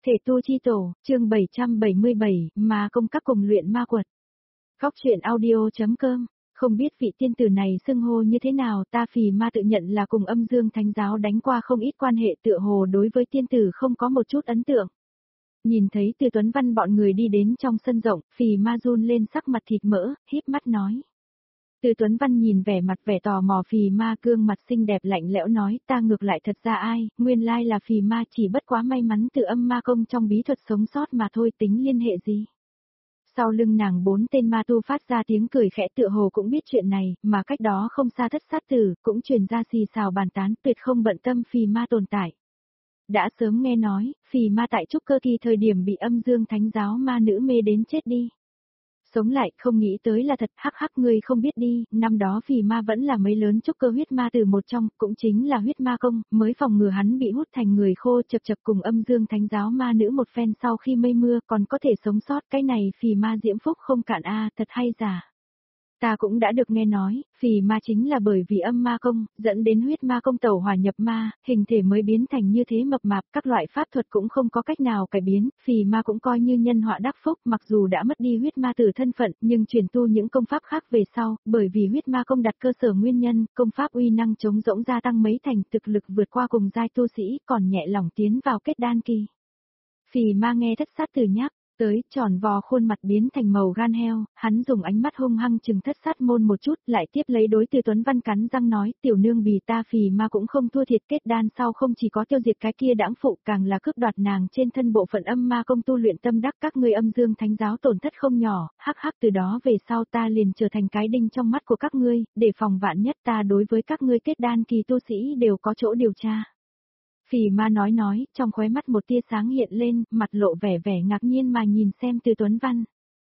Thể tu chi tổ, chương 777, ma công các cùng luyện ma quật. Góc truyện audio.com, không biết vị tiên tử này xưng hô như thế nào, ta phì ma tự nhận là cùng âm dương thánh giáo đánh qua không ít quan hệ, tựa hồ đối với tiên tử không có một chút ấn tượng. Nhìn thấy Từ Tuấn Văn bọn người đi đến trong sân rộng, phì ma run lên sắc mặt thịt mỡ, híp mắt nói. Từ Tuấn Văn nhìn vẻ mặt vẻ tò mò phì ma, gương mặt xinh đẹp lạnh lẽo nói, ta ngược lại thật ra ai, nguyên lai là phì ma, chỉ bất quá may mắn từ âm ma công trong bí thuật sống sót mà thôi, tính liên hệ gì. Sau lưng nàng 4 tên ma tu phát ra tiếng cười khẽ, tựa hồ cũng biết chuyện này, mà cách đó không xa Thất Sát Tử cũng truyền ra xì xào bàn tán, tuyệt không bận tâm phì ma tồn tại. Đã sớm nghe nói, phì ma tại trúc cơ kỳ thời điểm bị âm dương thánh giáo ma nữ mê đến chết đi. Sống lại, không nghĩ tới là thật, hắc hắc, ngươi không biết đi, năm đó phì ma vẫn là mấy lớn trúc cơ huyết ma từ một trong, cũng chính là huyết ma công, mới phòng ngừa hắn bị hút thành người khô, chập chập cùng âm dương thánh giáo ma nữ một phen, sau khi mây mưa còn có thể sống sót, cái này phì ma diễm phúc không cạn a, thật hay giả. Ta cũng đã được nghe nói, phì ma chính là bởi vì âm ma công, dẫn đến huyết ma công tẩu hòa nhập ma, hình thể mới biến thành như thế mập mạp, các loại pháp thuật cũng không có cách nào cải biến, phì ma cũng coi như nhân họa đắc phúc, mặc dù đã mất đi huyết ma tử thân phận, nhưng chuyển tu những công pháp khác về sau, bởi vì huyết ma công đặt cơ sở nguyên nhân, công pháp uy năng chống rỗng gia tăng mấy thành, thực lực vượt qua cùng giai tu sĩ, còn nhẹ lòng tiến vào kết đan kỳ. Phì ma nghe Thất Sát Tử nhắc tới, tròn vò khuôn mặt biến thành màu gan heo, hắn dùng ánh mắt hung hăng chừng Thất Sát môn một chút, lại tiếp lấy đối Từ Tuấn Văn cắn răng nói, tiểu nương bì ta phì ma cũng không thua thiệt, kết đan sau không chỉ có tiêu diệt cái kia đãng phụ, càng là cướp đoạt nàng trên thân bộ phận âm ma công tu luyện tâm đắc, các ngươi âm dương thánh giáo tổn thất không nhỏ, hắc hắc, từ đó về sau ta liền trở thành cái đinh trong mắt của các ngươi, để phòng vạn nhất, ta đối với các ngươi kết đan kỳ tu sĩ đều có chỗ điều tra. Phì ma nói, trong khóe mắt một tia sáng hiện lên, mặt lộ vẻ ngạc nhiên mà nhìn xem Từ Tuấn Văn.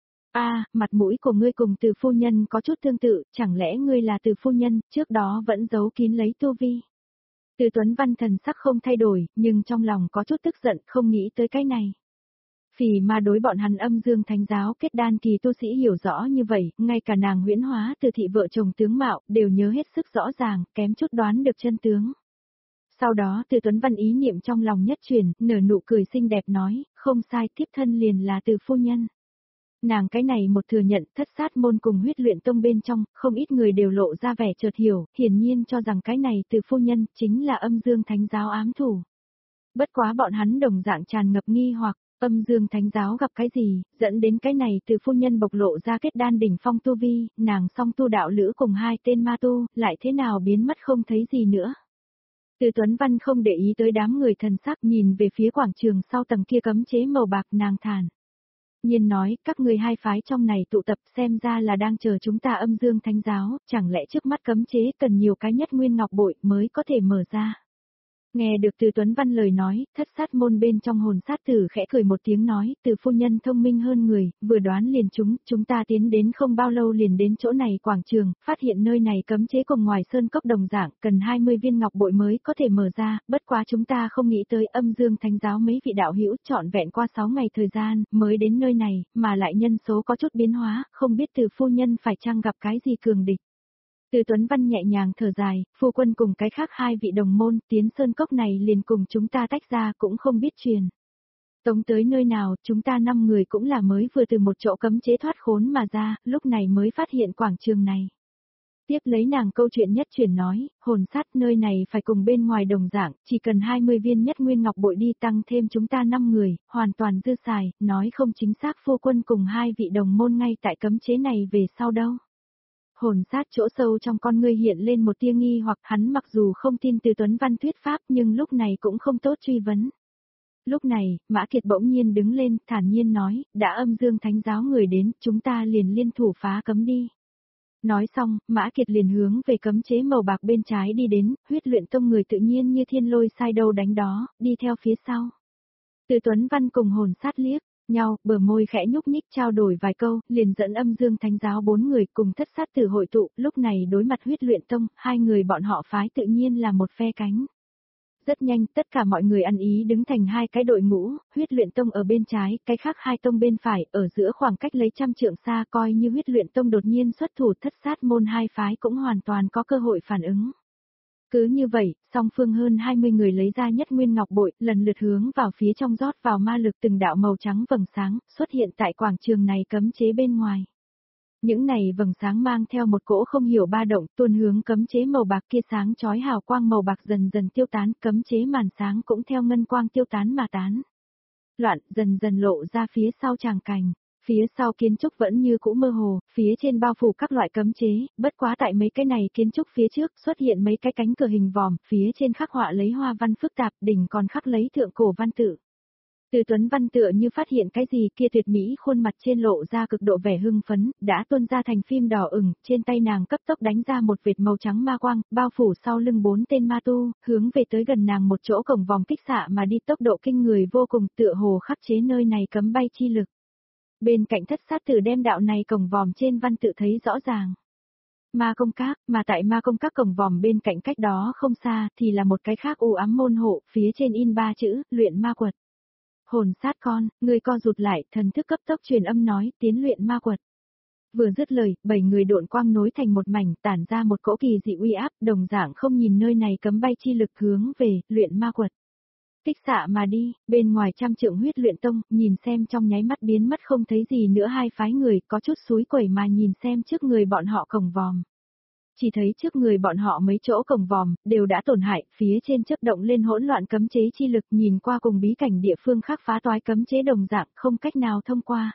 Mặt mũi của ngươi cùng Từ phu nhân có chút tương tự, chẳng lẽ ngươi là Từ phu nhân, trước đó vẫn giấu kín lấy tu vi. Từ Tuấn Văn thần sắc không thay đổi, nhưng trong lòng có chút tức giận, không nghĩ tới cái này. Phì ma đối bọn hắn âm dương thánh giáo kết đan kỳ tu sĩ hiểu rõ như vậy, ngay cả nàng Huyễn Hóa Từ thị vợ chồng tướng mạo, đều nhớ hết sức rõ ràng, kém chút đoán được chân tướng. Sau đó Từ Tuấn Văn ý niệm trong lòng nhất chuyển, nở nụ cười xinh đẹp nói, không sai, thiếp thân liền là Từ phu nhân. Nàng cái này một thừa nhận, Thất Sát môn cùng Huyết Luyện tông bên trong, không ít người đều lộ ra vẻ chợt hiểu, hiển nhiên cho rằng cái này Từ phu nhân chính là âm dương thánh giáo ám thủ. Bất quá bọn hắn đồng dạng tràn ngập nghi hoặc, âm dương thánh giáo gặp cái gì, dẫn đến cái này Từ phu nhân bộc lộ ra kết đan đỉnh phong tu vi, nàng song tu đạo lữ cùng 2 tên ma tu, lại thế nào biến mất không thấy gì nữa. Từ Tuấn Văn không để ý tới đám người thần sắc, nhìn về phía quảng trường sau tầng kia cấm chế màu bạc, nàng thản nhiên nói, các người hai phái trong này tụ tập xem ra là đang chờ chúng ta âm dương thánh giáo, chẳng lẽ trước mắt cấm chế cần nhiều cái nhất nguyên ngọc bội mới có thể mở ra. Nghe được Từ Tuấn Văn lời nói, Thất Sát môn bên trong Hồn Sát Tử khẽ cười một tiếng nói, Từ phu nhân thông minh hơn người, vừa đoán liền chúng ta tiến đến không bao lâu liền đến chỗ này quảng trường, phát hiện nơi này cấm chế cùng ngoài sơn cốc đồng dạng, cần 20 viên ngọc bội mới có thể mở ra, bất quá chúng ta không nghĩ tới âm dương thánh giáo mấy vị đạo hữu trọn vẹn qua 6 ngày thời gian, mới đến nơi này, mà lại nhân số có chút biến hóa, không biết Từ phu nhân phải chăng gặp cái gì cường địch. Từ Tuấn Văn nhẹ nhàng thở dài, phu quân cùng cái khác 2 vị đồng môn tiến sơn cốc này liền cùng chúng ta tách ra cũng không biết truyền. Tống tới nơi nào, chúng ta 5 người cũng là mới vừa từ một chỗ cấm chế thoát khốn mà ra, lúc này mới phát hiện quảng trường này. Tiếp lấy nàng câu chuyện nhất truyền nói, hồn sát nơi này phải cùng bên ngoài đồng dạng, chỉ cần 20 viên nhất nguyên ngọc bội đi tăng thêm chúng ta 5 người, hoàn toàn dư xài, nói không chính xác phu quân cùng 2 vị đồng môn ngay tại cấm chế này về sau đâu. Hồn sát chỗ sâu trong con ngươi hiện lên một tia nghi hoặc hắn mặc dù không tin Từ Tuấn Văn thuyết pháp nhưng lúc này cũng không tốt truy vấn. Lúc này, Mã Kiệt bỗng nhiên đứng lên, thản nhiên nói, đã âm dương thánh giáo người đến, chúng ta liền liên thủ phá cấm đi. Nói xong, Mã Kiệt liền hướng về cấm chế màu bạc bên trái đi đến, Huyết Luyện tông người tự nhiên như thiên lôi sai đâu đánh đó, đi theo phía sau. Từ Tuấn Văn cùng hồn sát liếc nhau, bờ môi khẽ nhúc nhích trao đổi vài câu, liền dẫn âm dương thánh giáo 4 người cùng Thất Sát Tử hội tụ, lúc này đối mặt Huyết Luyện tông, 2 người bọn họ phái tự nhiên là một phe cánh. Rất nhanh, tất cả mọi người ăn ý đứng thành 2 cái đội ngũ, Huyết Luyện tông ở bên trái, cái khác 2 tông bên phải, ở giữa khoảng cách lấy 100 trượng xa, coi như Huyết Luyện tông đột nhiên xuất thủ, Thất Sát môn 2 phái cũng hoàn toàn có cơ hội phản ứng. Cứ như vậy, song phương hơn 20 người lấy ra nhất nguyên ngọc bội, lần lượt hướng vào phía trong rót vào ma lực từng đạo màu trắng vầng sáng, xuất hiện tại quảng trường này cấm chế bên ngoài. Những này vầng sáng mang theo một cỗ không hiểu ba động, tuôn hướng cấm chế màu bạc kia, sáng chói hào quang màu bạc dần dần tiêu tán, cấm chế màn sáng cũng theo ngân quang tiêu tán mà tán. Loạn, dần dần lộ ra phía sau tràng cảnh. Phía sau kiến trúc vẫn như cũ mơ hồ, phía trên bao phủ các loại cấm chế, bất quá tại mấy cái này kiến trúc phía trước xuất hiện mấy cái cánh cửa hình vòm, phía trên khắc họa lấy hoa văn phức tạp, đỉnh còn khắc lấy thượng cổ văn tự. Từ Tuấn Văn tựa như phát hiện cái gì kia, tuyệt mỹ khuôn mặt trên lộ ra cực độ vẻ hưng phấn, đã tuôn ra thành phim đỏ ửng, trên tay nàng cấp tốc đánh ra một vệt màu trắng ma quang, bao phủ sau lưng 4 tên ma tu, hướng về tới gần nàng một chỗ cổng vòng kích xạ mà đi, tốc độ kinh người vô cùng, tựa hồ khắc chế nơi này cấm bay chi lực. Bên cạnh Thất Sát Tử đem đạo này cổng vòm trên văn tự thấy rõ ràng. Ma công các, mà tại ma công các cổng vòm bên cạnh cách đó không xa thì là một cái khác u ám môn hộ, phía trên in 3 chữ, luyện ma quật. Hồn sát con, người co rụt lại, thần thức cấp tốc truyền âm nói, tiến luyện ma quật. Vừa dứt lời, 7 người độn quang nối thành một mảnh, tản ra một cỗ kỳ dị uy áp, đồng dạng không nhìn nơi này cấm bay chi lực hướng về, luyện ma quật. Kích xạ mà đi, bên ngoài trăm trượng huyết luyện tông, nhìn xem trong nháy mắt biến mất không thấy gì nữa, hai phái người có chút xúi quẩy mà nhìn xem trước người bọn họ cổng vòm. Chỉ thấy trước người bọn họ mấy chỗ cổng vòm, đều đã tổn hại, phía trên chớp động lên hỗn loạn cấm chế chi lực, nhìn qua cùng bí cảnh địa phương khác phá toái cấm chế đồng dạng, không cách nào thông qua.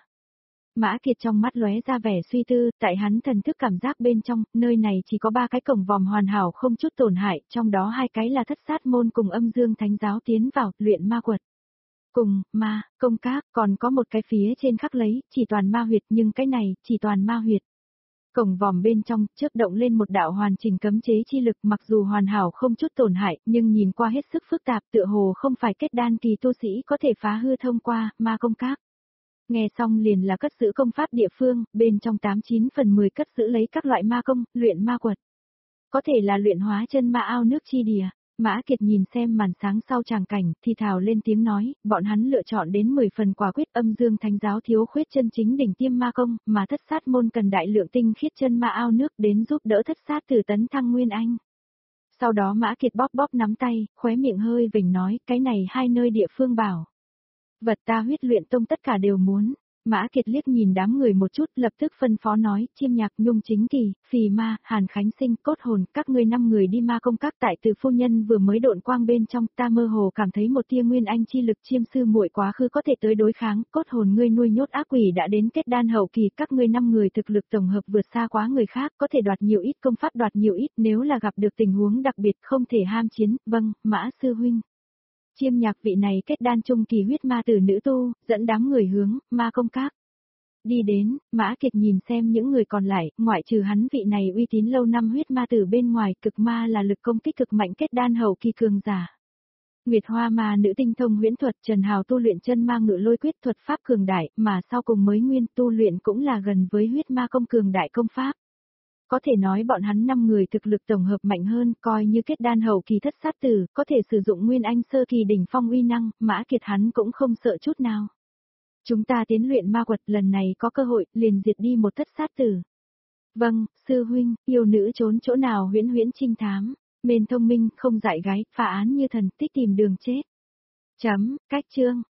Mã Kiệt trong mắt lóe ra vẻ suy tư, tại hắn thần thức cảm giác bên trong, nơi này chỉ có 3 cái cổng vòm hoàn hảo không chút tổn hại, trong đó 2 cái là Thất Sát môn cùng Âm Dương Thánh giáo tiến vào, luyện ma quật. Cùng, ma, công các, còn có một cái phía trên khắc lấy, chỉ toàn ma huyệt, nhưng cái này, chỉ toàn ma huyệt. Cổng vòm bên trong, chớp động lên một đạo hoàn chỉnh cấm chế chi lực, mặc dù hoàn hảo không chút tổn hại, nhưng nhìn qua hết sức phức tạp, tựa hồ không phải kết đan kỳ tu sĩ có thể phá hư thông qua, ma công các. Nghe xong liền là cất giữ công pháp địa phương, bên trong 89 phần 10 cất giữ lấy các loại ma công, luyện ma quật. Có thể là luyện hóa chân ma ao nước chi đìa. Mã Kiệt nhìn xem màn sáng sau tràng cảnh, thì thào lên tiếng nói, bọn hắn lựa chọn đến 10 phần quả quyết. Âm Dương Thánh giáo thiếu khuyết chân chính đỉnh tiêm ma công, mà Thất Sát môn cần đại lượng tinh khiết chân ma ao nước đến giúp đỡ Thất Sát Tử tấn thăng nguyên anh. Sau đó Mã Kiệt bóp bóp nắm tay, khóe miệng hơi vểnh nói, cái này hai nơi địa phương bảo. Vật ta huyết luyện tông tất cả đều muốn. Mã Kiệt liếc nhìn đám người một chút, lập tức phân phó nói, Chiêm Nhạc, Nhung Chính Kỳ, Phì Ma, Hàn Khánh Sinh, Cốt Hồn, các ngươi 5 người đi ma công các. Tại Từ phu nhân vừa mới độn quang bên trong, ta mơ hồ cảm thấy một tia nguyên anh chi lực Chiêm sư muội quá khứ có thể tới đối kháng. Cốt Hồn, ngươi nuôi nhốt ác quỷ đã đến kết đan hậu kỳ, các ngươi 5 người thực lực tổng hợp vượt xa quá người khác, có thể đoạt nhiều ít công pháp, đoạt nhiều ít, nếu là gặp được tình huống đặc biệt không thể ham chiến. Vâng, Mã sư huynh. Chiêm Nhạc vị này kết đan trung kỳ huyết ma tử nữ tu, dẫn đám người hướng ma công các. Đi đến, Mã Kiệt nhìn xem những người còn lại, ngoại trừ hắn vị này uy tín lâu năm huyết ma tử bên ngoài, cực ma là lực công kích cực mạnh kết đan hậu kỳ cường giả. Nguyệt Hoa ma nữ tinh thông huyễn thuật, Trần Hào tu luyện chân ma ngự lôi quyết, thuật pháp cường đại, mà sau cùng mới nguyên tu luyện cũng là gần với huyết ma công cường đại công pháp. Có thể nói bọn hắn 5 người thực lực tổng hợp mạnh hơn, coi như kết đan hậu kỳ Thất Sát Tử, có thể sử dụng nguyên anh sơ kỳ đỉnh phong uy năng, Mã Kiệt hắn cũng không sợ chút nào. Chúng ta tiến luyện ma quật, lần này có cơ hội, liền diệt đi một Thất Sát Tử. Vâng, sư huynh, yêu nữ trốn chỗ nào huyễn huyễn trinh thám, mền thông minh, không dại gái, phá án như thần, tích tìm đường chết. Cách chương.